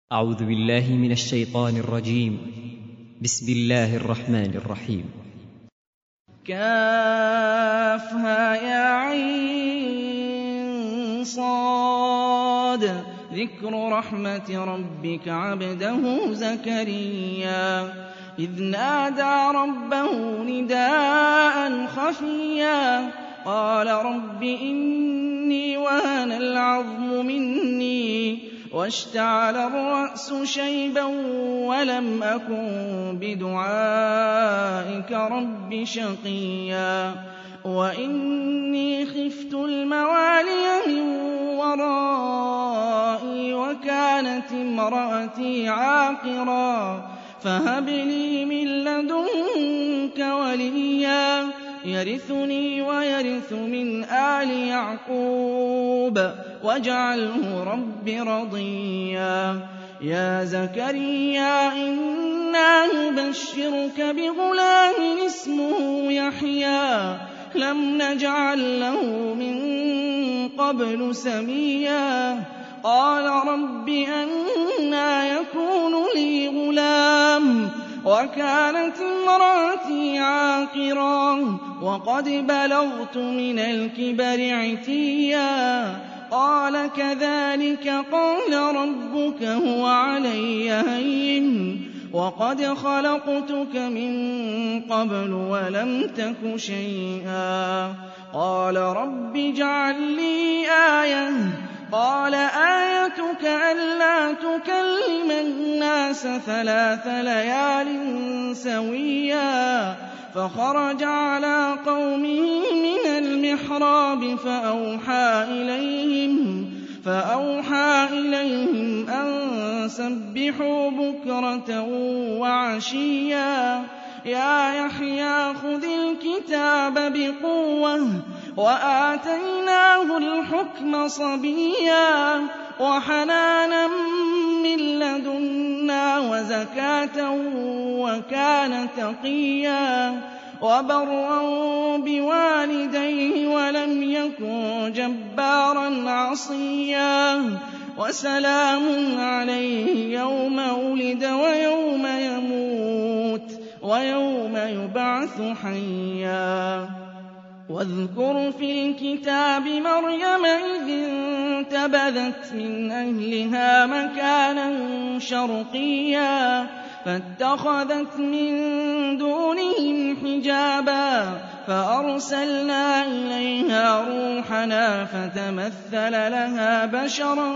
أعوذ بالله من الشيطان الرجيم. بسم الله الرحمن الرحيم. كافها يا عين صاد ذكر رحمة ربك عبده زكريا إذ نادى ربه نداء خفيا قال رب إني وهن العظم مني واشتعل الرأس شيبا ولم أكن بدعائك رب شقيا وإني خفت الموالي من ورائي وكانت امرأتي عاقرا فهب لي من لدنك وليا يرثني ويرث من آل يعقوب واجعله رب رضيا يا زكريا إنا نبشرك بغلام اسمه يحيى لم نجعل له من قبل سميا قال رب أنى يكون لي غلام وكانت امرأتي عاقرا وقد بلغت من الكبر عتيا قال كذلك قال ربك هو علي هين وقد خلقتك من قبل ولم تك شيئا قال رب اجعل لي آية قال آيتك ألا تكلم الناس 3 ليال سويا فخرج على قومه من المحراب فأوحى إليهم أن سبحوا بكرة وعشيا يا يحيى خذ الكتاب بقوة وآتيناه الحكم صبيا وحنانا من لدنا وزكاة وكان تقيا وبرا بوالديه ولم يكن جبارا عصيا وسلام عليه يوم ولد ويوم يموت ويوم يبعث حيا واذكر في الكتاب مريم إذ انتبذت من أهلها مكانا شرقيا فاتخذت من دونهم حجابا فأرسلنا إليها روحنا فتمثل لها بشرا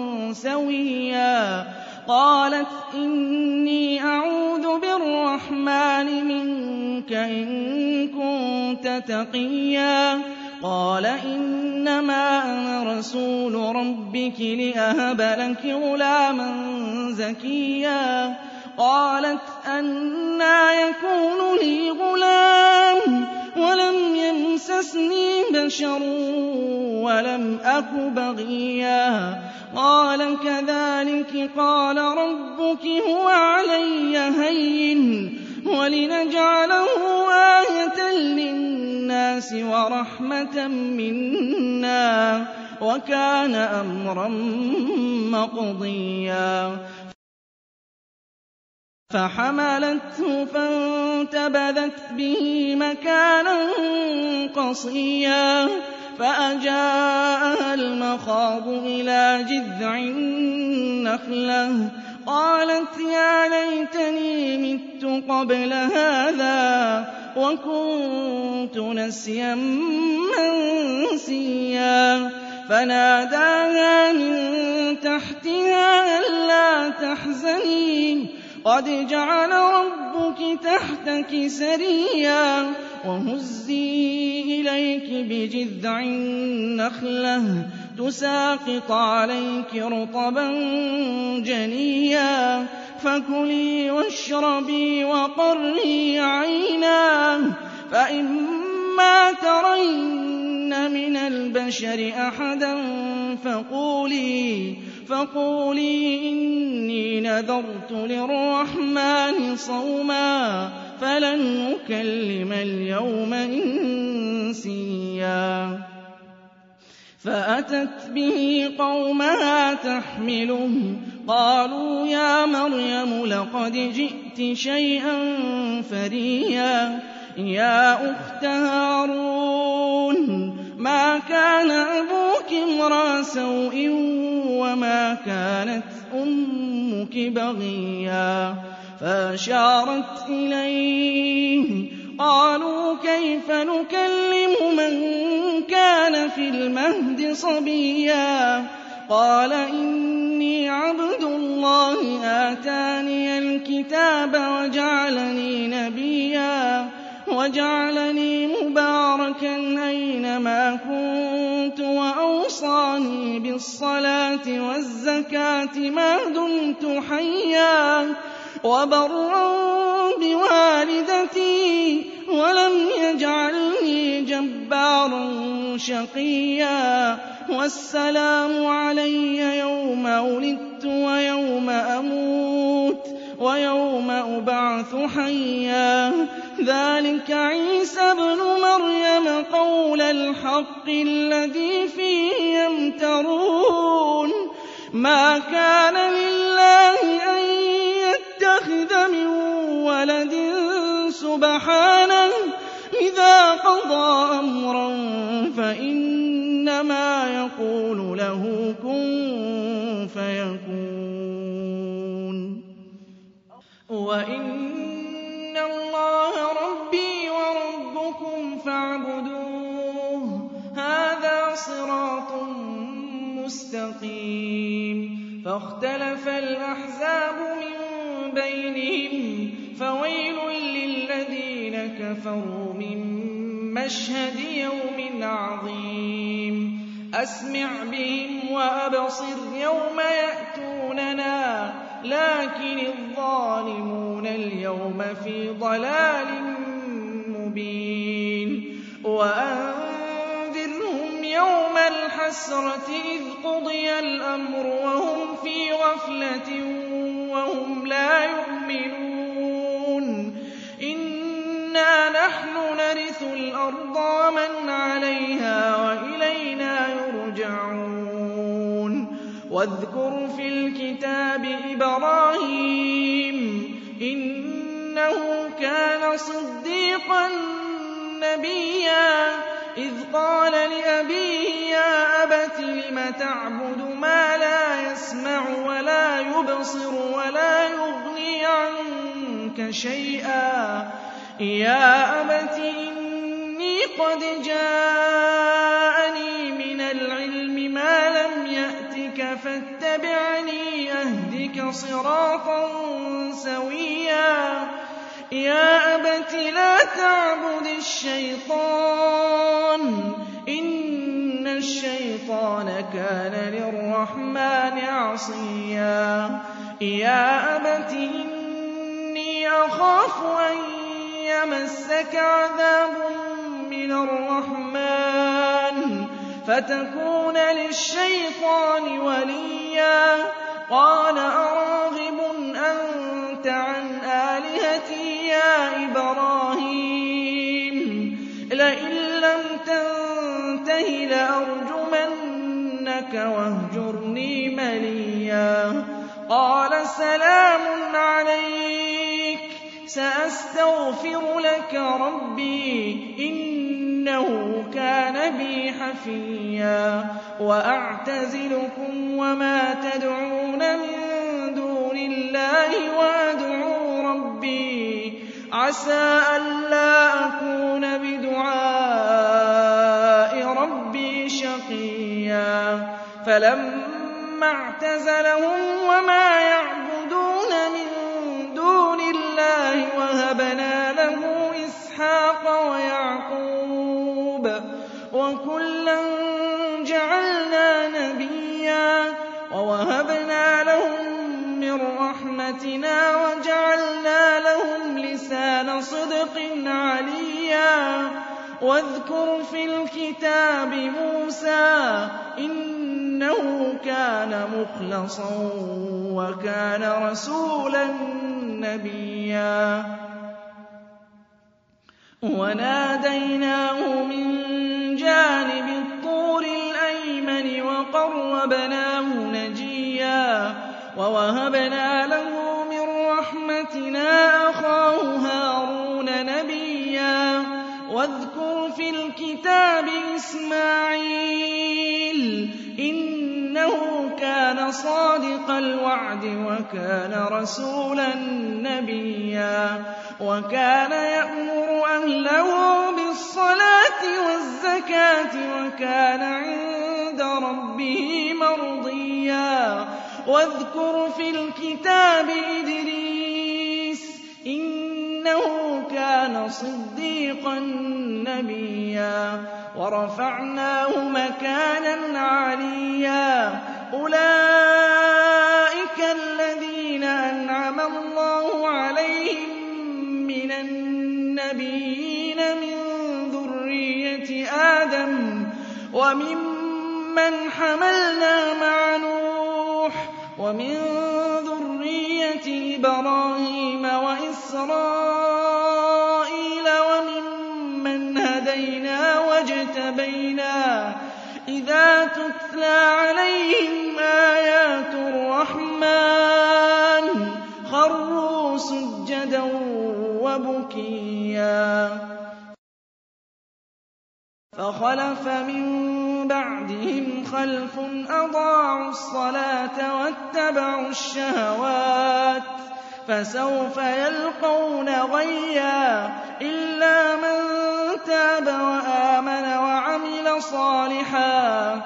سويا قالت إني أعوذ بالرحمن منك إن كنت تقيا قال إنما أنا رسول ربك لأهب لك غلاما زكيا قالت أنى يكون لي غلام ولم يمسسني بشر ولم أك بغيا قال كذلك قال ربك هو علي هين ولنجعله آية للناس ورحمة منا وكان أمرا مقضيا فحملته فانتبذت به مكانا قصيا فأجاءها المخاض إلى جذع النخلة قالت يا ليتني مت قبل هذا وكنت نسيا منسيا فناداها من تحتها ألا تحزني قد جعل ربك تحتك سريا وهزي إليك بجذع النخلة تساقط عليك رطبا جنيا فكلي واشربي وقري عينا فإما ترين من البشر أحدا فقولي إني نذرت للرحمن صوما فلن أكلم اليوم إنسيا فأتت به قومها تحمله قالوا يا مريم لقد جئت شيئا فريا يا أخت هارون ما كان أبوك امرأ سوء وما كانت أمك بغيا فأشارت إليه قالوا كيف نكلم من كان في المهد صبيا قال إني عبد الله آتاني الكتاب وجعلني نبيا وجعلني مباركا أينما كنت وأوصاني بالصلاة والزكاة ما دمت حيا وبرا بوالدتي ولم يجعلني جبارا شقيا والسلام علي يوم ولدت ويوم أموت ويوم أبعث حيا ذلك عيسى ابن مريم قول الحق الذي فيه يمترون ما كان لله أن يتخذ من ولد سبحانه إذا قضى أمرا فإنما يقول له كن فيكون وإن الله ربي وربكم فاعبدوه هذا صراط مستقيم فاختلف الأحزاب من بينهم فويل للذين كفروا من مشهد يوم عظيم أسمع بهم وأبصر يوم يأتوننا لكن الظالمون اليوم في ضلال مبين وأنذرهم يوم الحسرة إذ قضي الأمر وهم في غفلة وهم لا يؤمنون إنا نحن نرث الأرض ومن عليها وإلينا يرجعون واذكر في الكتاب إبراهيم إنه كان صديقا نبيا إذ قال لأبيه يا أبت لم تعبد ما لا يسمع ولا يبصر ولا يغني عنك شيئا يا أبت إني قد جاءني من العلم ما لم يأتك فاتبعني أهدك صراطا سويا يا أبت لا تعبد الشيطان إن الشيطان كان للرحمن عصيا يا أبت إني أخاف أن يمسك عذاب من الرحمن فتكون للشيطان وليا قال أراغب أنت عن آلهتي يا إبراهيم لئن لم تنته لأرجمنك واهجرني مليا قال سلام عليك سأستغفر لك ربي إنه كان بي حفيا وأعتزلكم وما تدعون من دون الله وأدعو ربي عسى ألا أكون بدعاء ربي شقيا فلما اعتزلهم وما يعبدون من دون الله وهبنا له إسحاق ويعقوب وكلا جعلنا نبيا ووهبنا لهم من رحمتنا وجعلنا لهم لسان صدق عليا واذكر في الكتاب موسى إنه كان مخلصا وكان رسولا نبيا وناديناه من جانب الطور الأيمن وقربناه نجيا وَوَهَبْنَا لَهُ مِن رَّحْمَتِنَا أَخَاهُ هَارُونَ نَبِيًّا. وَاذْكُرْ فِي الْكِتَابِ إِسْمَاعِيلَ إِنَّهُ كَانَ صَادِقَ الْوَعْدِ وَكَانَ رَسُولًا نَّبِيًّا. وَكَانَ يَأْمُرُ أَهْلَهُ بِالصَّلَاةِ وَالزَّكَاةِ وَكَانَ عِندَ رَبِّهِ مَرْضِيًّا. وَاذْكُرْ فِي الْكِتَابِ إِدْرِيسَ إِنَّهُ كَانَ صِدِّيقًا نَّبِيًّا. وَرَفَعْنَاهُ مَكَانًا عَلِيًّا. أُولَٰئِكَ الَّذِينَ أَنْعَمَ اللَّهُ عَلَيْهِم مِّنَ النَّبِيِّينَ مِن ذُرِّيَّةِ آدَمَ وَمِمَّنْ حَمَلْنَا مَعَ نُوحٍ وَمِن ذُرِّيَّةِ إِبْرَاهِيمَ وَإِسْرَائِيلَ وَمِمَّنْ هَدَيْنَا وَاجْتَبَيْنَا. إِذَا تُتْلَىٰ عَلَيْهِمْ آيَاتُ الرَّحْمَٰنِ خَرُّوا سُجَّدًا وَبُكِيًّا. فَخَلَفَ مِن بَعْدِهِمْ خَلْفٌ أَضَاعُوا الصَّلَاةَ وَاتَّبَعُوا الشَّهَوَاتِ فَسَوْفَ يَلْقَوْنَ غَيًّا. إِلَّا مَن تَابَ وَآمَنَ وَعَمِلَ صَالِحًا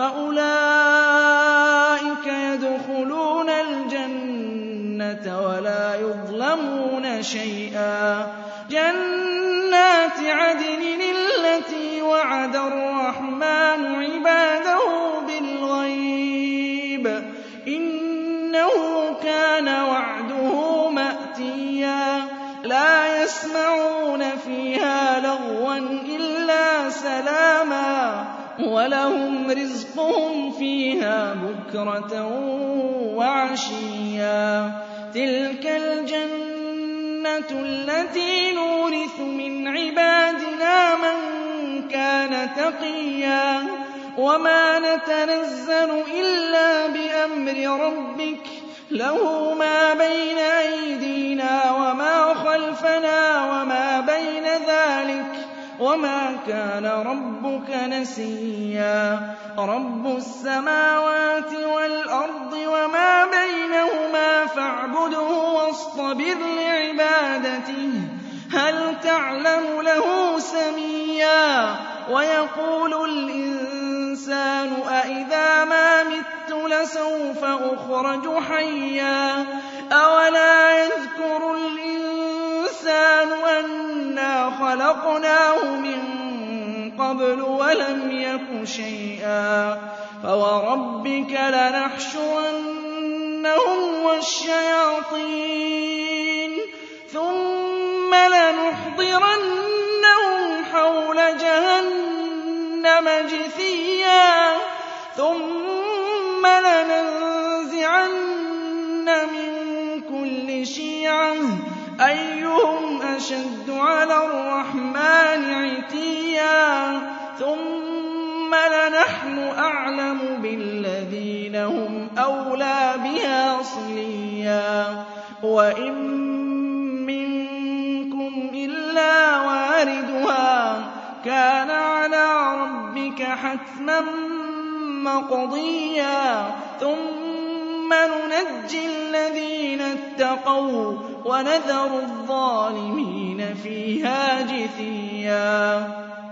فَأُولَٰئِكَ يَدْخُلُونَ الْجَنَّةَ وَلَا يُظْلَمُونَ شَيْئًا. جَنَّاتِ عَدْنٍ الَّتِي وَعَدَ الرَّحْمَٰنُ عِبَادَهُ بِالْغَيْبِ ۚ إِنَّهُ كَانَ وَعْدُهُ مَأْتِيًّا. لَا يَسْمَعُونَ فِيهَا لَغْوًا إِلَّا سَلَامًا وَلَهُمْ رِزْقُهُمْ فِيهَا بُكْرَةً وَعَشِيًّا. تِلْكَ الْجَنَّةُ الَّتِي نُورِثُ مِنْ عِبَادِنَا مَن كَانَ تَقِيًّا. وَمَا نَتَنَزَّلُ إِلَّا بِأَمْرِ رَبِّكَ لَهُ مَا بَيْنَ أَيْدِينَا وَمَا خَلْفَنَا وَمَا بَيْنَ ذَٰلِكَ ۚ وَمَا كَانَ رَبُّكَ نَسِيًّا. رَبُّ السَّمَاوَاتِ وَالْأَرْضِ وَمَا بَيْنَهُمَا فَاعْبُدْهُ وَاصْطَبِرْ لِعِبَادَتِهِ ۚ هَلْ تَعْلَمُ لَهُ سَمِيًّا. وَيَقُولُ الْإِنسَانُ أَإِذَا مَا مِتُّ لَسَوْفَ أُخْرَجُ حَيًّا. أَوَلَا يَذْكُرُ الْإِنسَانُ أَنَّا خَلَقْنَاهُ مِن قَبْلُ وَلَمْ يَكُ شَيْئًا. فَوَرَبِّكَ لَنَحْشُرَنَّهُمْ وَالشَّيَاطِينَ ثُمَّ لَنُحْضِرَنَّهُمْ حَوْلَ جَهَنَّمَ جِثِيًّا. ثُمَّ لَنَنزِعَنَّ مِن كُلِّ شِيعَةٍ أَيُّهُمْ أَشَدُّ عَلَى الرَّحْمَٰنِ عِتِيًّا. ثُمَّ لَنَحْنُ أَعْلَمُ بِالَّذِينَ هُمْ أَوْلَىٰ بِهَا صِلِيًّا. وَإِن مِّنكُمْ إِلَّا وَارِدُهَا كَانَ عَلَىٰ رَبِّكَ حَتْمًا مَّقْضِيًّا. ثُمَّ نُنَجِّي الَّذِينَ اتَّقَوا وَنَذَرُ الظَّالِمِينَ فِيهَا جِثِيًّا.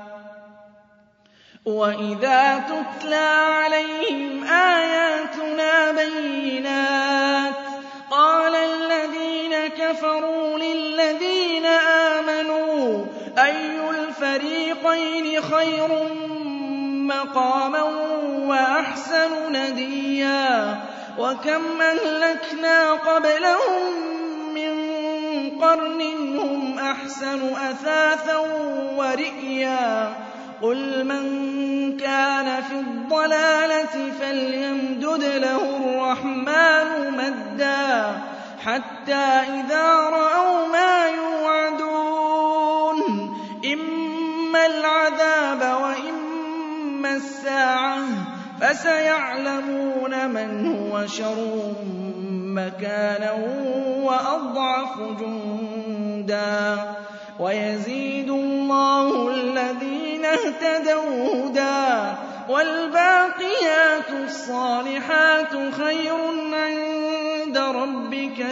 وَإِذَا تُتْلَىٰ عَلَيْهِمْ آيَاتُنَا بَيِّنَاتٍ قَالَ الَّذِينَ كَفَرُوا لِلَّذِينَ آمَنُوا أَيُّ الْفَرِيقَيْنِ خَيْرٌ مَّقَامًا وَأَحْسَنُ نَدِيًّا. وَكَمْ أَهْلَكْنَا قَبْلَهُم مِّن قَرْنٍ هُمْ أَحْسَنُ أَثَاثًا وَرِئْيًا. قُلْ مَن كَانَ فِي الضَّلَالَةِ فَلْيَمْدُدْ لَهُ الرَّحْمَٰنُ مَدًّا حَتَّىٰ إِذَا رَأَوْا مَا يُوعَدُونَ إِمَّا الْعَذَابَ وَإِمَّا السَّاعَةَ فَسَيَعْلَمُونَ مَنْ هُوَ شَرٌّ مكانا وأضعف جندا ويزيد الله الذين اهتدوا هدى والباقيات الصالحات خير عند ربك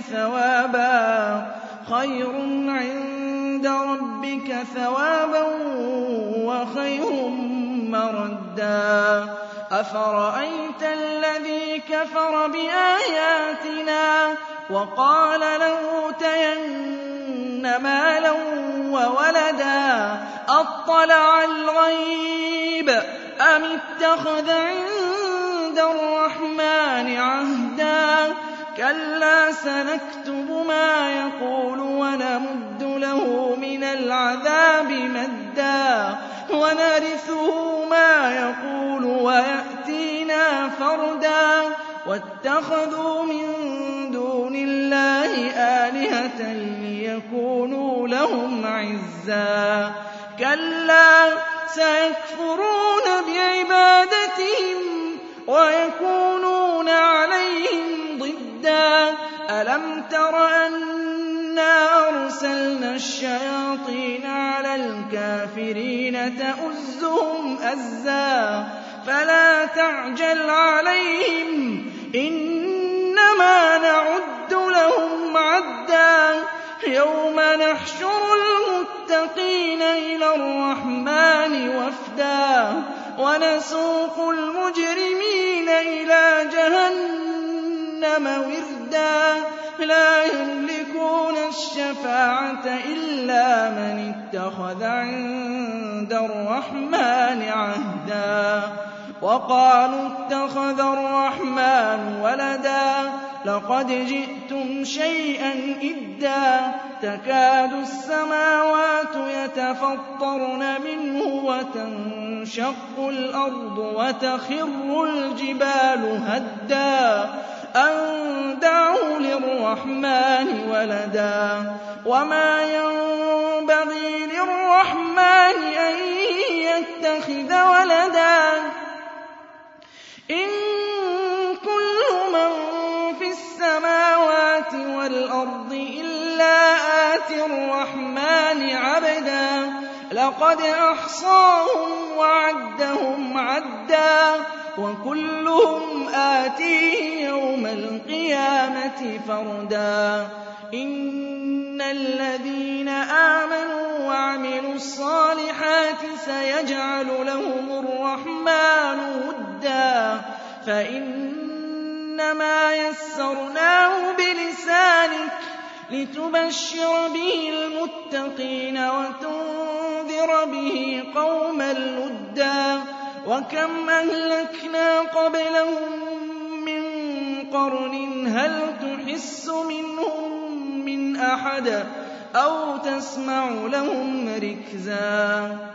ثوابا وخير مردا أفرأيت الذي كفر بآياتنا وقال لأوتين مالا وولدا أطلع الغيب أم اتخذ عند الرحمن عهدا كلا سنكتب ما يقول ونمد له من العذاب مدا ونرثه ما يقول ويأتينا فردا واتخذوا من دون الله آلهة ليكونوا لهم عزا كلا سيكفرون بعبادتهم ويكونون عليهم ضدا ألم تر أنا أرسلنا الشياطين على الكافرين تؤزهم أزا فلا تعجل عليهم إنما نعد لهم عدا يوم نحشر المتقين إلى الرحمن وفدا ونسوق المجرمين إلى جهنم وردا لا يملكون الشفاعة إلا من اتخذ عند الرحمن عهدا وقالوا اتخذ الرحمن ولدا لقد جئتم شيئا إدا تكاد السماوات يتفطرن منه وتنشق الأرض وتخر الجبال هدا أن دعوا للرحمن ولدا وما ينبغي للرحمن أن يتخذ ولدا إن كل من في السماوات والأرض إلا آتي الرحمن عبدا لقد أحصاهم وعدهم عدا وكلهم آتيه يوم القيامة فردا إن الذين آمنوا وعملوا الصالحات سيجعل لهم الرحمن ودا فإنما يسرناه بلسانك لتبشر به المتقين وتنذر به قوما لدا وكم أهلكنا قبلهم من قرن هل تحس منهم من أحد أو تسمع لهم ركزا